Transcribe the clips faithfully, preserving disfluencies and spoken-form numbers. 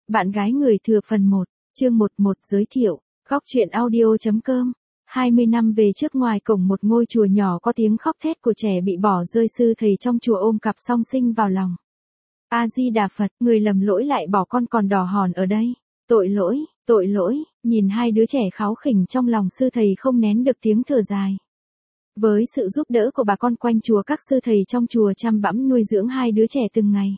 Bạn gái người thừa phần một, chương một một giới thiệu, góc truyện audio chấm com. hai mươi năm về trước, ngoài cổng một ngôi chùa nhỏ có tiếng khóc thét của trẻ bị bỏ rơi, sư thầy trong chùa ôm cặp song sinh vào lòng. A Di Đà Phật, người lầm lỗi lại bỏ con còn đỏ hòn ở đây. Tội lỗi, tội lỗi, nhìn hai đứa trẻ kháu khỉnh trong lòng, sư thầy không nén được tiếng thở dài. Với sự giúp đỡ của bà con quanh chùa, các sư thầy trong chùa chăm bẵm nuôi dưỡng hai đứa trẻ từng ngày.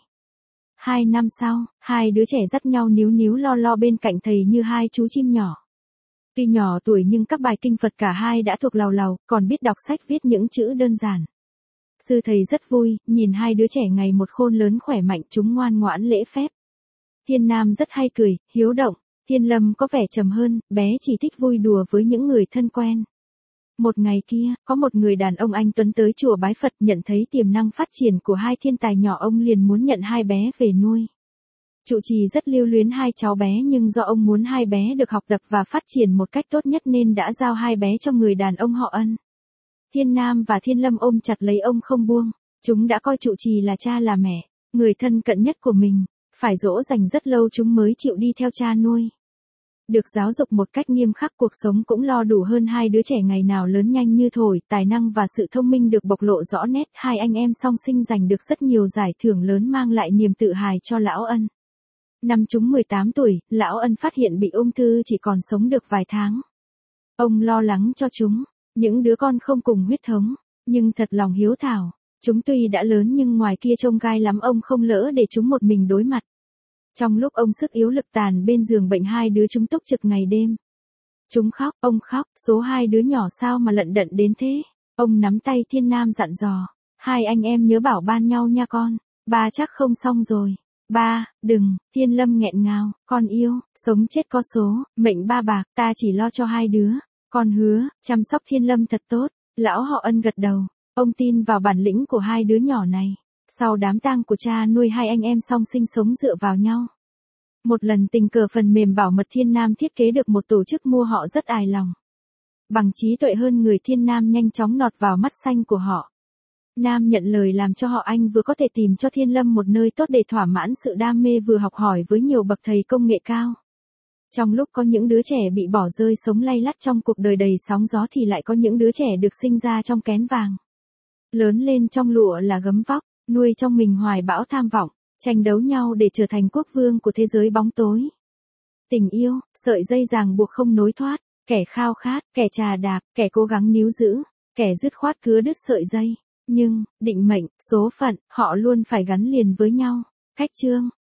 Hai năm sau, hai đứa trẻ dắt nhau níu níu lo lo bên cạnh thầy như hai chú chim nhỏ. Tuy nhỏ tuổi nhưng các bài kinh Phật cả hai đã thuộc làu làu, còn biết đọc sách viết những chữ đơn giản. Sư thầy rất vui, nhìn hai đứa trẻ ngày một khôn lớn khỏe mạnh, chúng ngoan ngoãn lễ phép. Thiên Nam rất hay cười, hiếu động, Thiên Lâm có vẻ trầm hơn, bé chỉ thích vui đùa với những người thân quen. Một ngày kia, có một người đàn ông anh tuấn tới chùa bái Phật, nhận thấy tiềm năng phát triển của hai thiên tài nhỏ, ông liền muốn nhận hai bé về nuôi. Trụ trì rất lưu luyến hai cháu bé, nhưng do ông muốn hai bé được học tập và phát triển một cách tốt nhất nên đã giao hai bé cho người đàn ông họ Ân. Thiên Nam và Thiên Lâm ôm chặt lấy ông không buông, chúng đã coi trụ trì là cha là mẹ, người thân cận nhất của mình, phải dỗ dành rất lâu chúng mới chịu đi theo cha nuôi. Được giáo dục một cách nghiêm khắc, cuộc sống cũng lo đủ hơn, hai đứa trẻ ngày nào lớn nhanh như thổi, tài năng và sự thông minh được bộc lộ rõ nét, hai anh em song sinh giành được rất nhiều giải thưởng lớn mang lại niềm tự hào cho lão Ân. Năm chúng mười tám tuổi, lão Ân phát hiện bị ung thư, chỉ còn sống được vài tháng. Ông lo lắng cho chúng, những đứa con không cùng huyết thống, nhưng thật lòng hiếu thảo. Chúng tuy đã lớn nhưng ngoài kia trông gai lắm, ông không lỡ để chúng một mình đối mặt. Trong lúc ông sức yếu lực tàn bên giường bệnh, hai đứa chúng túc trực ngày đêm. Chúng khóc, ông khóc, số hai đứa nhỏ sao mà lận đận đến thế. Ông nắm tay Thiên Nam dặn dò, hai anh em nhớ bảo ban nhau nha con, ba chắc không xong rồi. Ba, đừng, Thiên Lâm nghẹn ngào, con yêu, sống chết có số, mệnh ba bạc, ta chỉ lo cho hai đứa, con hứa, chăm sóc Thiên Lâm thật tốt. Lão họ Ân gật đầu, ông tin vào bản lĩnh của hai đứa nhỏ này. Sau đám tang của cha nuôi, hai anh em song sinh sống dựa vào nhau. Một lần tình cờ phần mềm bảo mật Thiên Nam thiết kế được một tổ chức mua họ rất hài lòng. Bằng trí tuệ hơn người, Thiên Nam nhanh chóng lọt vào mắt xanh của họ. Nam nhận lời làm cho họ Anh vừa có thể tìm cho Thiên Lâm một nơi tốt để thỏa mãn sự đam mê, vừa học hỏi với nhiều bậc thầy công nghệ cao. Trong lúc có những đứa trẻ bị bỏ rơi sống lay lắt trong cuộc đời đầy sóng gió, thì lại có những đứa trẻ được sinh ra trong kén vàng. Lớn lên trong lụa là gấm vóc, nuôi trong mình hoài bão tham vọng, tranh đấu nhau để trở thành quốc vương của thế giới bóng tối. Tình yêu, sợi dây ràng buộc không nối thoát, kẻ khao khát, kẻ trà đạp, kẻ cố gắng níu giữ, kẻ dứt khoát cứa đứt sợi dây. Nhưng, định mệnh, số phận, họ luôn phải gắn liền với nhau. Khách chương,